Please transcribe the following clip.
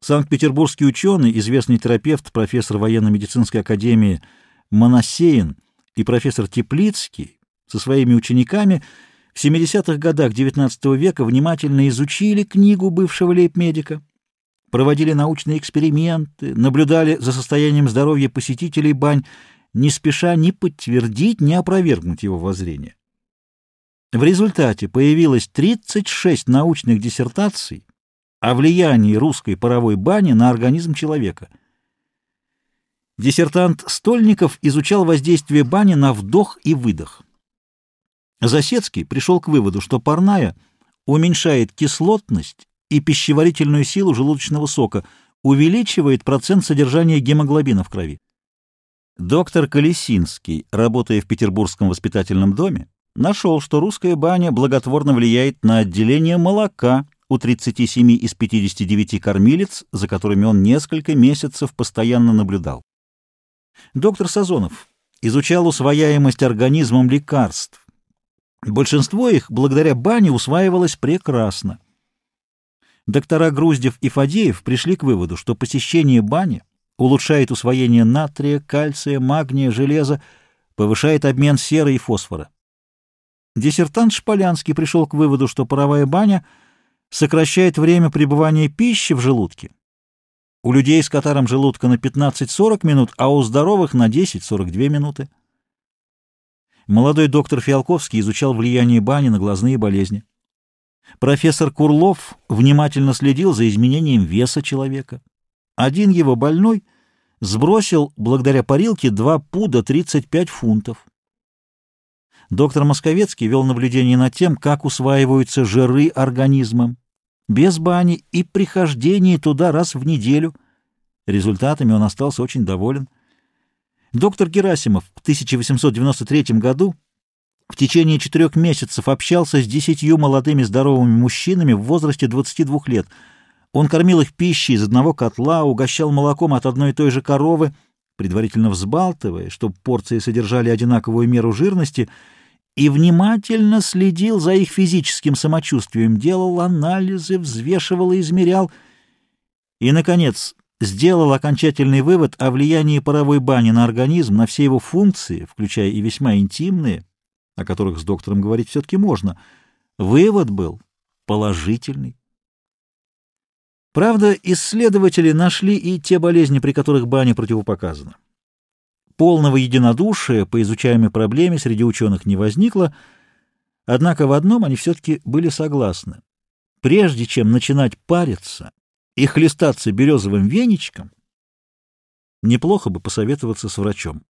Санкт-Петербургский ученый, известный терапевт, профессор военно-медицинской академии Моносеин и профессор Теплицкий со своими учениками в 70-х годах XIX века внимательно изучили книгу бывшего лейб-медика, проводили научные эксперименты, наблюдали за состоянием здоровья посетителей бань, не спеша ни подтвердить, ни опровергнуть его воззрение. В результате появилось 36 научных диссертаций о влиянии русской паровой бани на организм человека. Диссертант Стольников изучал воздействие бани на вдох и выдох. Засецкий пришел к выводу, что парная уменьшает кислотность и пищеварительную силу желудочного сока, увеличивает процент содержания гемоглобина в крови. Доктор Колесинский, работая в Петербургском воспитательном доме, нашел, что русская баня благотворно влияет на отделение молока у 37 из 59 кормилиц, за которыми он несколько месяцев постоянно наблюдал. Доктор Сазонов изучал усвояемость организмом лекарств. Большинство их, благодаря бане, усваивалось прекрасно. Доктора Груздев и Фадеев пришли к выводу, что посещение бани улучшает усвоение натрия, кальция, магния, железа, повышает обмен серы и фосфора. Диссертант Шполянский пришел к выводу, что паровая баня сокращает время пребывания пищи в желудке. У людей с катаром желудка на 15-40 минут, а у здоровых на 10-42 минуты. Молодой доктор Фиалковский изучал влияние бани на глазные болезни. Профессор Курлов внимательно следил за изменением веса человека. Один его больной сбросил благодаря парилке 2 пуда 35 фунтов. Доктор Московецкий вел наблюдение над тем, как усваиваются жиры организмом, без бани и при хождении туда раз в неделю. Результатами он остался очень доволен. Доктор Герасимов в 1893 году в течение 4 месяцев общался с 10 молодыми здоровыми мужчинами в возрасте 22 лет. Он кормил их пищей из одного котла, угощал молоком от одной и той же коровы, предварительно взбалтывая, чтобы порции содержали одинаковую меру жирности, и внимательно следил за их физическим самочувствием, делал анализы, взвешивал и измерял, и, наконец, сделал окончательный вывод о влиянии паровой бани на организм, на все его функции, включая и весьма интимные, о которых с доктором говорить все-таки можно. Вывод был положительный. Правда, исследователи нашли и те болезни, при которых баня противопоказана. Полного единодушия по изучаемой проблеме среди ученых не возникло, однако в одном они все-таки были согласны. Прежде чем начинать париться и хлестаться березовым веничком, неплохо бы посоветоваться с врачом.